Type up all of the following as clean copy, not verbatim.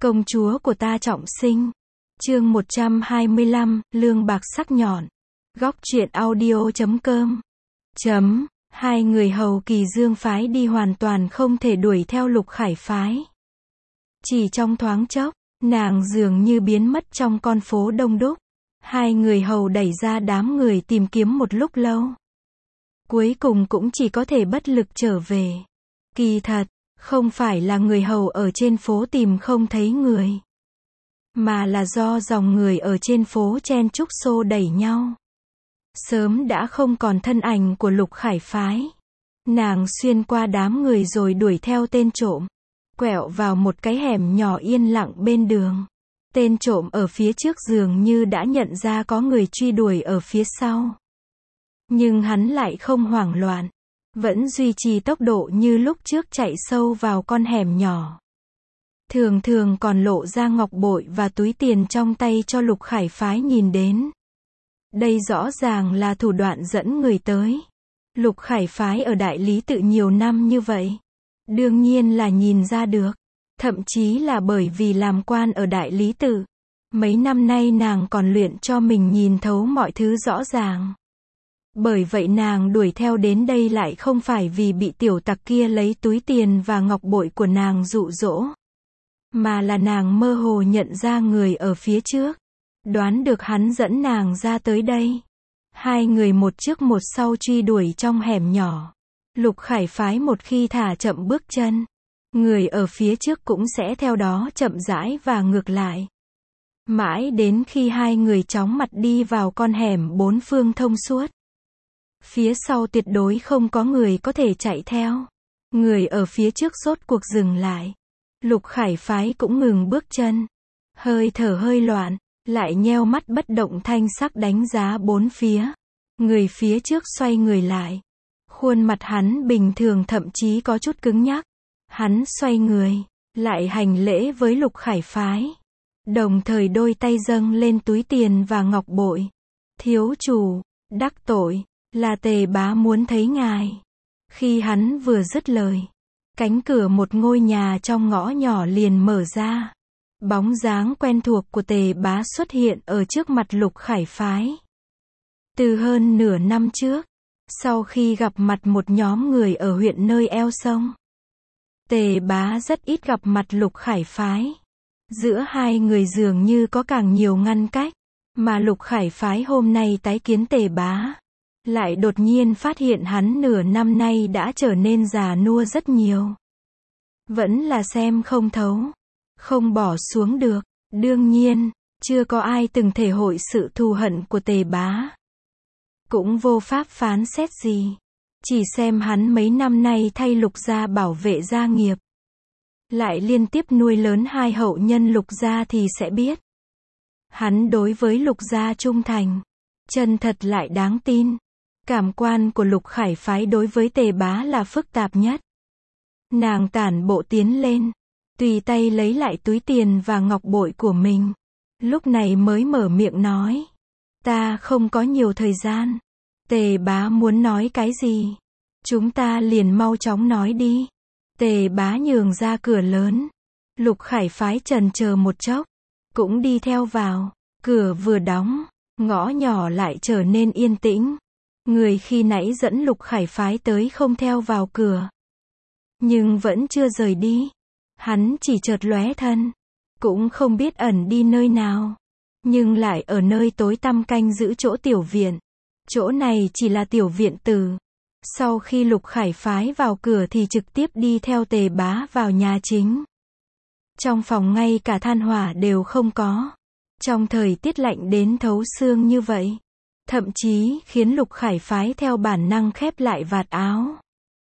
Công chúa của ta trọng sinh. Chương 125, lương bạc sắc nhọn. Góc truyện audio.com. Hai người hầu Kỳ Dương phái đi hoàn toàn không thể đuổi theo Lục Khải phái. Chỉ trong thoáng chốc, nàng dường như biến mất trong con phố đông đúc. Hai người hầu đẩy ra đám người tìm kiếm một lúc lâu. Cuối cùng cũng chỉ có thể bất lực trở về. Kỳ thật, không phải là người hầu ở trên phố tìm không thấy người, mà là do dòng người ở trên phố chen chúc xô đẩy nhau. Sớm đã không còn thân ảnh của Lục Khải phái. Nàng xuyên qua đám người rồi đuổi theo tên trộm, quẹo vào một cái hẻm nhỏ yên lặng bên đường. Tên trộm ở phía trước dường như đã nhận ra có người truy đuổi ở phía sau. Nhưng hắn lại không hoảng loạn, vẫn duy trì tốc độ như lúc trước chạy sâu vào con hẻm nhỏ. Thường thường còn lộ ra ngọc bội và túi tiền trong tay cho Lục Khải phái nhìn đến. Đây rõ ràng là thủ đoạn dẫn người tới. Lục Khải phái ở Đại Lý Tự nhiều năm như vậy, đương nhiên là nhìn ra được. Thậm chí là bởi vì làm quan ở Đại Lý Tự, mấy năm nay nàng còn luyện cho mình nhìn thấu mọi thứ rõ ràng. Bởi vậy nàng đuổi theo đến đây lại không phải vì bị tiểu tặc kia lấy túi tiền và ngọc bội của nàng dụ dỗ, mà là nàng mơ hồ nhận ra người ở phía trước, đoán được hắn dẫn nàng ra tới đây. Hai người một trước một sau truy đuổi trong hẻm nhỏ. Lục Khải phái một khi thả chậm bước chân, người ở phía trước cũng sẽ theo đó chậm rãi và ngược lại. Mãi đến khi hai người chóng mặt đi vào con hẻm bốn phương thông suốt. Phía sau tuyệt đối không có người có thể chạy theo. Người ở phía trước rốt cuộc dừng lại. Lục Khải phái cũng ngừng bước chân. Hơi thở hơi loạn, lại nheo mắt bất động thanh sắc đánh giá bốn phía. Người phía trước xoay người lại. Khuôn mặt hắn bình thường thậm chí có chút cứng nhắc. Hắn xoay người, lại hành lễ với Lục Khải phái. Đồng thời đôi tay dâng lên túi tiền và ngọc bội. Thiếu chủ, đắc tội, là Tề bá muốn thấy ngài. Khi hắn vừa dứt lời, cánh cửa một ngôi nhà trong ngõ nhỏ liền mở ra. Bóng dáng quen thuộc của Tề bá xuất hiện ở trước mặt Lục Khải phái. Từ hơn nửa năm trước, sau khi gặp mặt một nhóm người ở huyện nơi eo sông, Tề bá rất ít gặp mặt Lục Khải phái. Giữa hai người dường như có càng nhiều ngăn cách, mà Lục Khải phái hôm nay tái kiến Tề bá, lại đột nhiên phát hiện hắn nửa năm nay đã trở nên già nua rất nhiều. Vẫn là xem không thấu, không bỏ xuống được. Đương nhiên, chưa có ai từng thể hội sự thù hận của Tề bá. Cũng vô pháp phán xét gì. Chỉ xem hắn mấy năm nay thay Lục gia bảo vệ gia nghiệp, lại liên tiếp nuôi lớn hai hậu nhân Lục gia thì sẽ biết. Hắn đối với Lục gia trung thành, chân thật lại đáng tin. Cảm quan của Lục Khải phái đối với Tề bá là phức tạp nhất. Nàng tản bộ tiến lên, tùy tay lấy lại túi tiền và ngọc bội của mình. Lúc này mới mở miệng nói. Ta không có nhiều thời gian. Tề bá muốn nói cái gì? Chúng ta liền mau chóng nói đi. Tề bá nhường ra cửa lớn. Lục Khải phái chần chờ một chốc, cũng đi theo vào. Cửa vừa đóng, ngõ nhỏ lại trở nên yên tĩnh. Người khi nãy dẫn Lục Khải phái tới không theo vào cửa, nhưng vẫn chưa rời đi. Hắn chỉ chợt lóe thân, cũng không biết ẩn đi nơi nào, nhưng lại ở nơi tối tăm canh giữ chỗ tiểu viện. Chỗ này chỉ là tiểu viện tử. Sau khi Lục Khải phái vào cửa thì trực tiếp đi theo Tề bá vào nhà chính. Trong phòng ngay cả than hỏa đều không có. Trong thời tiết lạnh đến thấu xương như vậy, thậm chí khiến Lục Khải phái theo bản năng khép lại vạt áo.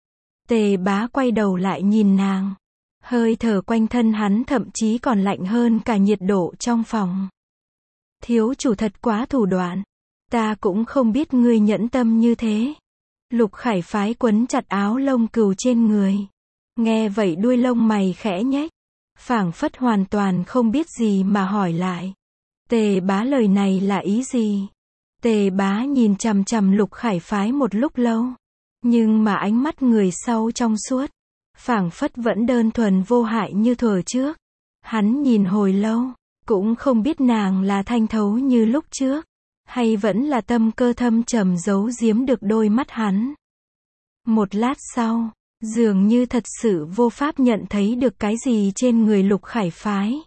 Tề bá quay đầu lại nhìn nàng. Hơi thở quanh thân hắn thậm chí còn lạnh hơn cả nhiệt độ trong phòng. Thiếu chủ thật quá thủ đoạn. Ta cũng không biết ngươi nhẫn tâm như thế. Lục Khải phái quấn chặt áo lông cừu trên người. Nghe vậy đuôi lông mày khẽ nhếch, phảng phất hoàn toàn không biết gì mà hỏi lại. Tề bá lời này là ý gì? Tề bá nhìn chằm chằm Lục Khải phái một lúc lâu, nhưng mà ánh mắt người sau trong suốt, phảng phất vẫn đơn thuần vô hại như thuở trước. Hắn nhìn hồi lâu, cũng không biết nàng là thanh thấu như lúc trước, hay vẫn là tâm cơ thâm trầm giấu giếm được đôi mắt hắn. Một lát sau, dường như thật sự vô pháp nhận thấy được cái gì trên người Lục Khải Phái.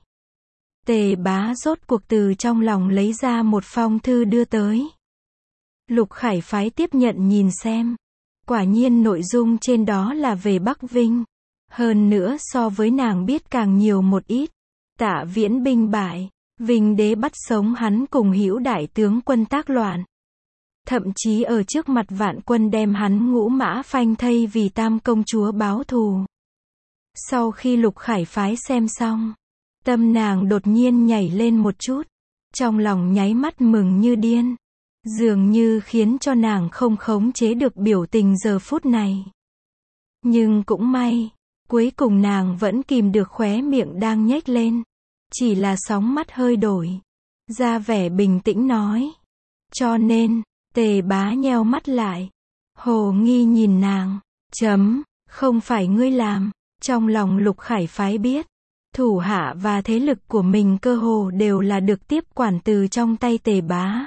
Tề Bá rốt cuộc từ trong lòng lấy ra một phong thư đưa tới. Lục Khải Phái tiếp nhận nhìn xem. Quả nhiên nội dung trên đó là về Bắc Vinh. Hơn nữa so với nàng biết càng nhiều một ít. Tạ Viễn binh bại, Vinh đế bắt sống hắn cùng Hữu đại tướng quân tác loạn. Thậm chí ở trước mặt vạn quân đem hắn ngũ mã phanh thây vì Tam công chúa báo thù. Sau khi Lục Khải Phái xem xong, tâm nàng đột nhiên nhảy lên một chút, trong lòng nháy mắt mừng như điên, dường như khiến cho nàng không khống chế được biểu tình giờ phút này. Nhưng cũng may, cuối cùng nàng vẫn kìm được khóe miệng đang nhếch lên, chỉ là sóng mắt hơi đổi, ra vẻ bình tĩnh nói. Cho nên, Tề Bá nheo mắt lại, hồ nghi nhìn nàng, không phải ngươi làm. Trong lòng Lục Khải Phái biết, thủ hạ và thế lực của mình cơ hồ đều là được tiếp quản từ trong tay Tề Bá.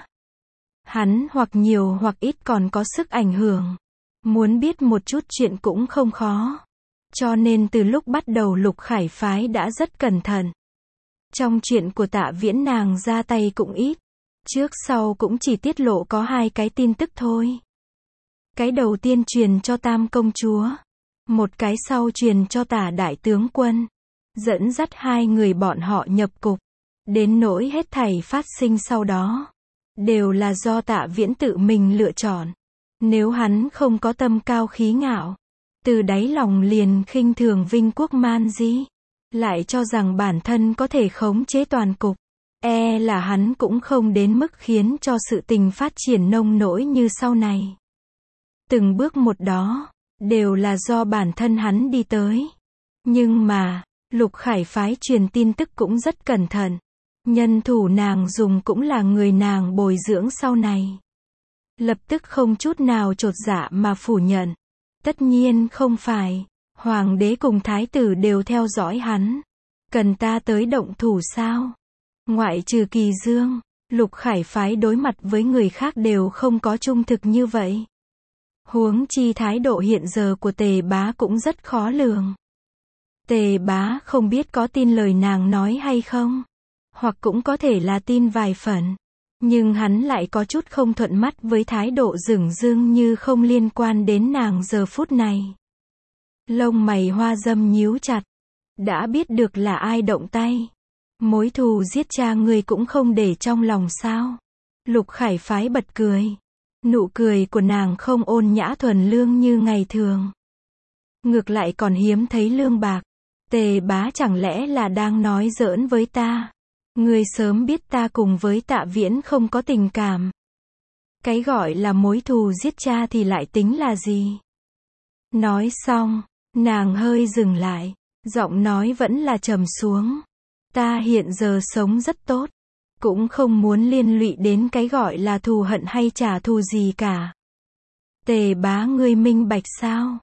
Hắn hoặc nhiều hoặc ít còn có sức ảnh hưởng, muốn biết một chút chuyện cũng không khó. Cho nên từ lúc bắt đầu Lục Khải Phái đã rất cẩn thận. Trong chuyện của Tạ Viễn nàng ra tay cũng ít, trước sau cũng chỉ tiết lộ có 2 cái tin tức thôi. Cái đầu tiên truyền cho Tam công chúa, một cái sau truyền cho Tả đại tướng quân, dẫn dắt 2 người bọn họ nhập cục. Đến nỗi hết thảy phát sinh sau đó, đều là do Tạ Viễn tự mình lựa chọn. Nếu hắn không có tâm cao khí ngạo, từ đáy lòng liền khinh thường vinh quốc man di, lại cho rằng bản thân có thể khống chế toàn cục, là hắn cũng không đến mức khiến cho sự tình phát triển nông nỗi như sau này. Từng bước một đó, đều là do bản thân hắn đi tới. Nhưng mà, Lục Khải Phái truyền tin tức cũng rất cẩn thận. Nhân thủ nàng dùng cũng là người nàng bồi dưỡng sau này. Lập tức không chút nào chột dạ mà phủ nhận. Tất nhiên không phải, hoàng đế cùng thái tử đều theo dõi hắn. Cần ta tới động thủ sao? Ngoại trừ Kỳ Dương, Lục Khải Phái đối mặt với người khác đều không có trung thực như vậy. Huống chi thái độ hiện giờ của Tề Bá cũng rất khó lường. Tề Bá không biết có tin lời nàng nói hay không, hoặc cũng có thể là tin vài phần, nhưng hắn lại có chút không thuận mắt với thái độ dửng dưng như không liên quan đến nàng giờ phút này. Lông mày Hoa Dâm nhíu chặt, đã biết được là ai động tay, mối thù giết cha ngươi cũng không để trong lòng sao? Lục Khải Phái bật cười. Nụ cười của nàng không ôn nhã thuần lương như ngày thường. Ngược lại còn hiếm thấy lương bạc. Tề Bá chẳng lẽ là đang nói giỡn với ta? Ngươi sớm biết ta cùng với Tạ Viễn không có tình cảm. Cái gọi là mối thù giết cha thì lại tính là gì? Nói xong, nàng hơi dừng lại, giọng nói vẫn là trầm xuống. Ta hiện giờ sống rất tốt, cũng không muốn liên lụy đến cái gọi là thù hận hay trả thù gì cả. Tề Bá ngươi minh bạch sao?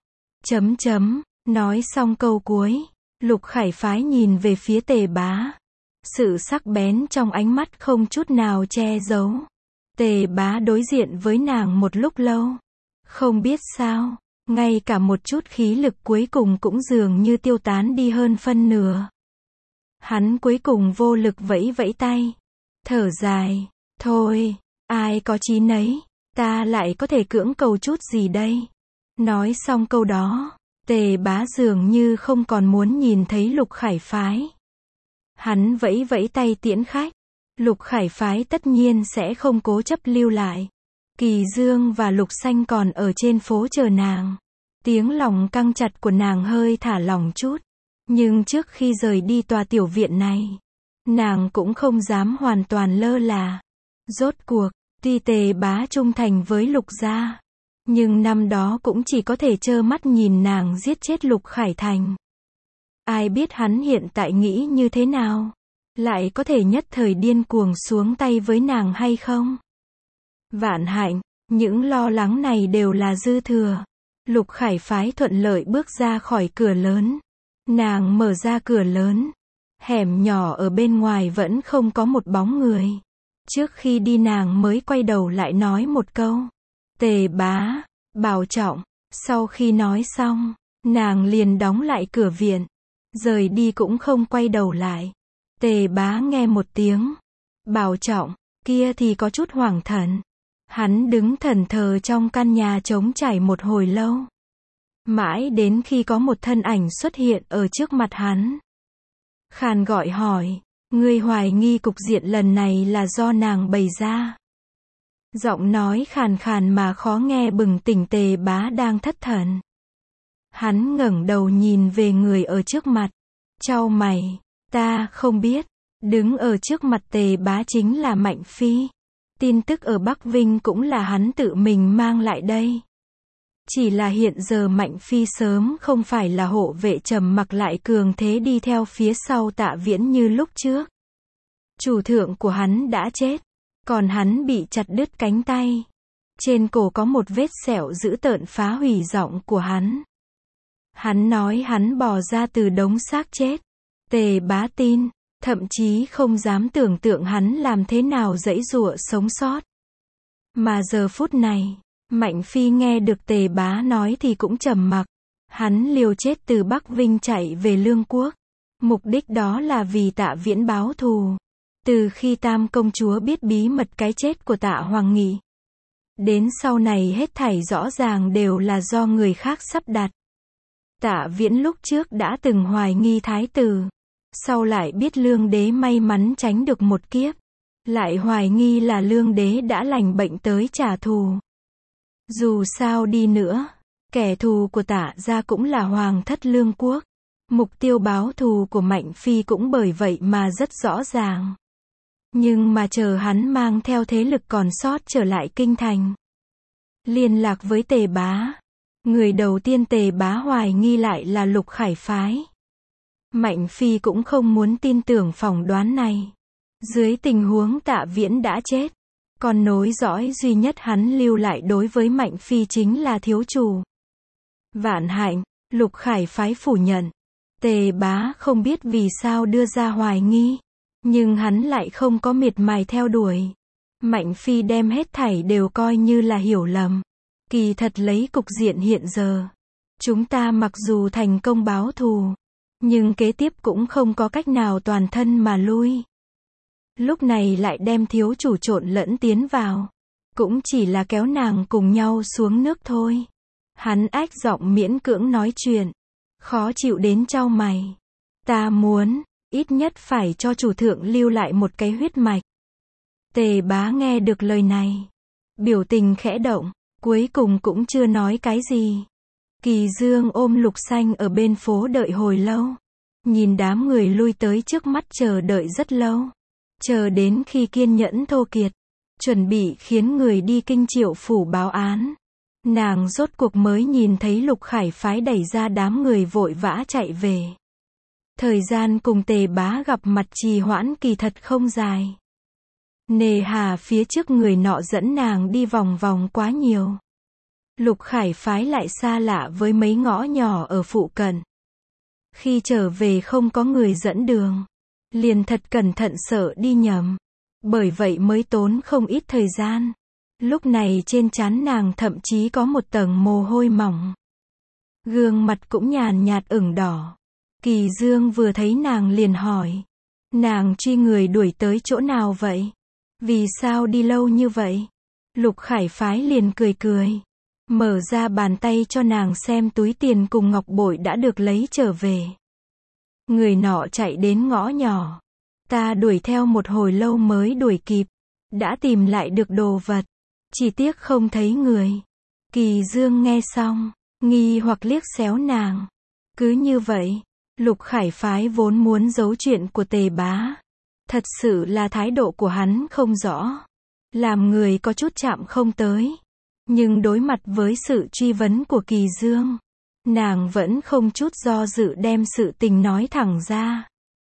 Nói xong câu cuối, Lục Khải Phái nhìn về phía Tề Bá. Sự sắc bén trong ánh mắt không chút nào che giấu. Tề Bá đối diện với nàng một lúc lâu. Không biết sao, ngay cả một chút khí lực cuối cùng cũng dường như tiêu tán đi hơn phân nửa. Hắn cuối cùng vô lực vẫy vẫy tay. Thở dài, thôi, ai có chí nấy, ta lại có thể cưỡng cầu chút gì đây? Nói xong câu đó, Tề Bá dường như không còn muốn nhìn thấy Lục Khải Phái. Hắn vẫy vẫy tay tiễn khách. Lục Khải Phái tất nhiên sẽ không cố chấp lưu lại. Kỳ Dương và Lục Xanh còn ở trên phố chờ nàng. Tiếng lòng căng chặt của nàng hơi thả lỏng chút. Nhưng trước khi rời đi tòa tiểu viện này, nàng cũng không dám hoàn toàn lơ là. Rốt cuộc, tuy Tề Bá trung thành với Lục gia, nhưng năm đó cũng chỉ có thể trơ mắt nhìn nàng giết chết Lục Khải Thành. Ai biết hắn hiện tại nghĩ như thế nào? Lại có thể nhất thời điên cuồng xuống tay với nàng hay không? Vạn hạnh, những lo lắng này đều là dư thừa. Lục Khải Phái thuận lợi bước ra khỏi cửa lớn. Nàng mở ra cửa lớn. Hẻm nhỏ ở bên ngoài vẫn không có một bóng người. Trước khi đi nàng mới quay đầu lại nói một câu. Tề bá, bảo trọng. Sau khi nói xong, nàng liền đóng lại cửa viện. Rời đi cũng không quay đầu lại. Tề bá nghe một tiếng. Bảo trọng, kia thì có chút hoảng thần. Hắn đứng thẫn thờ trong căn nhà trống trải một hồi lâu. Mãi đến khi có một thân ảnh xuất hiện ở trước mặt hắn. Khàn gọi hỏi, ngươi hoài nghi cục diện lần này là do nàng bày ra. Giọng nói khàn khàn mà khó nghe bừng tỉnh Tề bá đang thất thần. Hắn ngẩng đầu nhìn về người ở trước mặt. Chau mày, ta không biết. Đứng ở trước mặt Tề bá chính là Mạnh Phi. Tin tức ở Bắc Vinh cũng là hắn tự mình mang lại đây. Chỉ là hiện giờ Mạnh Phi sớm không phải là hộ vệ trầm mặc lại cường thế đi theo phía sau Tạ Viễn như lúc trước. Chủ thượng của hắn đã chết, còn hắn bị chặt đứt cánh tay. Trên cổ có một vết sẹo dữ tợn phá hủy giọng của hắn. Hắn nói hắn bò ra từ đống xác chết. Tề bá tin, thậm chí không dám tưởng tượng hắn làm thế nào giãy giụa sống sót. Mà giờ phút này, Mạnh Phi nghe được Tề bá nói thì cũng trầm mặc. Hắn liều chết từ Bắc Vinh chạy về Lương Quốc. Mục đích đó là vì Tạ Viễn báo thù. Từ khi Tam công chúa biết bí mật cái chết của Tạ Hoàng Nghị, đến sau này hết thảy rõ ràng đều là do người khác sắp đặt. Tạ Viễn lúc trước đã từng hoài nghi thái tử, sau lại biết Lương đế may mắn tránh được một kiếp, lại hoài nghi là Lương đế đã lành bệnh tới trả thù. Dù sao đi nữa, kẻ thù của Tạ gia cũng là hoàng thất Lương Quốc. Mục tiêu báo thù của Mạnh Phi cũng bởi vậy mà rất rõ ràng. Nhưng mà chờ hắn mang theo thế lực còn sót trở lại kinh thành, liên lạc với Tề bá. Người đầu tiên Tề bá hoài nghi lại là Lục Khải phái. Mạnh Phi cũng không muốn tin tưởng phỏng đoán này. Dưới tình huống Tạ Viễn đã chết, còn nối dõi duy nhất hắn lưu lại đối với Mạnh Phi chính là thiếu chủ Vạn Hạnh. Lục Khải phái phủ nhận. Tề bá không biết vì sao đưa ra hoài nghi, nhưng hắn lại không có miệt mài theo đuổi. Mạnh Phi đem hết thảy đều coi như là hiểu lầm. Kỳ thật lấy cục diện hiện giờ, chúng ta mặc dù thành công báo thù, nhưng kế tiếp cũng không có cách nào toàn thân mà lui. Lúc này lại đem thiếu chủ trộn lẫn tiến vào, cũng chỉ là kéo nàng cùng nhau xuống nước thôi. Hắn ách giọng miễn cưỡng nói chuyện, khó chịu đến chau mày. Ta muốn, ít nhất phải cho chủ thượng lưu lại một cái huyết mạch. Tề bá nghe được lời này, biểu tình khẽ động, cuối cùng cũng chưa nói cái gì. Kỳ Dương ôm Lục Xanh ở bên phố đợi hồi lâu. Nhìn đám người lui tới trước mắt chờ đợi rất lâu. Chờ đến khi kiên nhẫn thô kiệt, chuẩn bị khiến người đi Kinh Triệu phủ báo án. Nàng rốt cuộc mới nhìn thấy Lục Khải phái đẩy ra đám người vội vã chạy về. Thời gian cùng Tề bá gặp mặt trì hoãn kỳ thật không dài. Nề hà phía trước người nọ dẫn nàng đi vòng vòng quá nhiều. Lục Khải phái lại xa lạ với mấy ngõ nhỏ ở phụ cận. Khi trở về không có người dẫn đường, liền thật cẩn thận sợ đi nhầm. Bởi vậy mới tốn không ít thời gian. Lúc này trên trán nàng thậm chí có một tầng mồ hôi mỏng. Gương mặt cũng nhàn nhạt ửng đỏ. Kỳ Dương vừa thấy nàng liền hỏi. Nàng truy người đuổi tới chỗ nào vậy? Vì sao đi lâu như vậy? Lục Khải phái liền cười cười. Mở ra bàn tay cho nàng xem túi tiền cùng ngọc bội đã được lấy trở về. Người nọ chạy đến ngõ nhỏ. Ta đuổi theo một hồi lâu mới đuổi kịp. Đã tìm lại được đồ vật. Chỉ tiếc không thấy người. Kỳ Dương nghe xong, nghi hoặc liếc xéo nàng. Cứ như vậy, Lục Khải phái vốn muốn giấu chuyện của Tề bá. Thật sự là thái độ của hắn không rõ. Làm người có chút chạm không tới. Nhưng đối mặt với sự truy vấn của Kỳ Dương, nàng vẫn không chút do dự đem sự tình nói thẳng ra.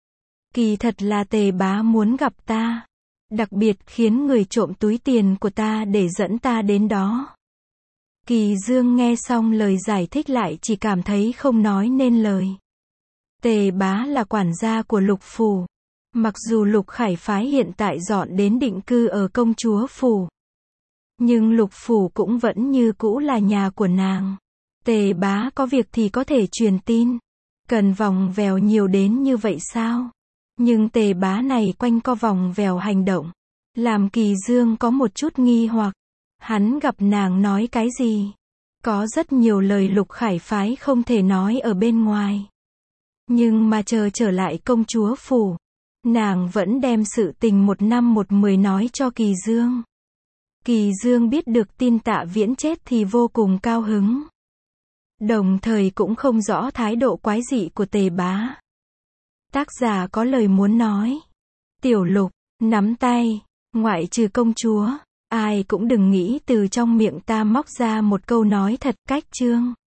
Kỳ thật là Tề bá muốn gặp ta. Đặc biệt khiến người trộm túi tiền của ta để dẫn ta đến đó. Kỳ Dương nghe xong lời giải thích lại chỉ cảm thấy không nói nên lời. Tề Bá là quản gia của Lục Phủ. Mặc dù Lục Khải phái hiện tại dọn đến định cư ở công chúa phủ, nhưng Lục Phủ cũng vẫn như cũ là nhà của nàng. Tề Bá có việc thì có thể truyền tin. Cần vòng vèo nhiều đến như vậy sao? Nhưng Tề Bá này quanh co vòng vèo hành động, làm Kỳ Dương có một chút nghi hoặc. Hắn gặp nàng nói cái gì? Có rất nhiều lời Lục Khải phái không thể nói ở bên ngoài. Nhưng mà trở lại công chúa phủ, nàng vẫn đem sự tình 1/10 nói cho Kỳ Dương. Kỳ Dương biết được tin Tạ Viễn chết thì vô cùng cao hứng. Đồng thời cũng không rõ thái độ quái dị của Tề Bá. Tác giả có lời muốn nói. Tiểu Lục, nắm tay, ngoại trừ công chúa, ai cũng đừng nghĩ từ trong miệng ta móc ra một câu nói thật cách chương.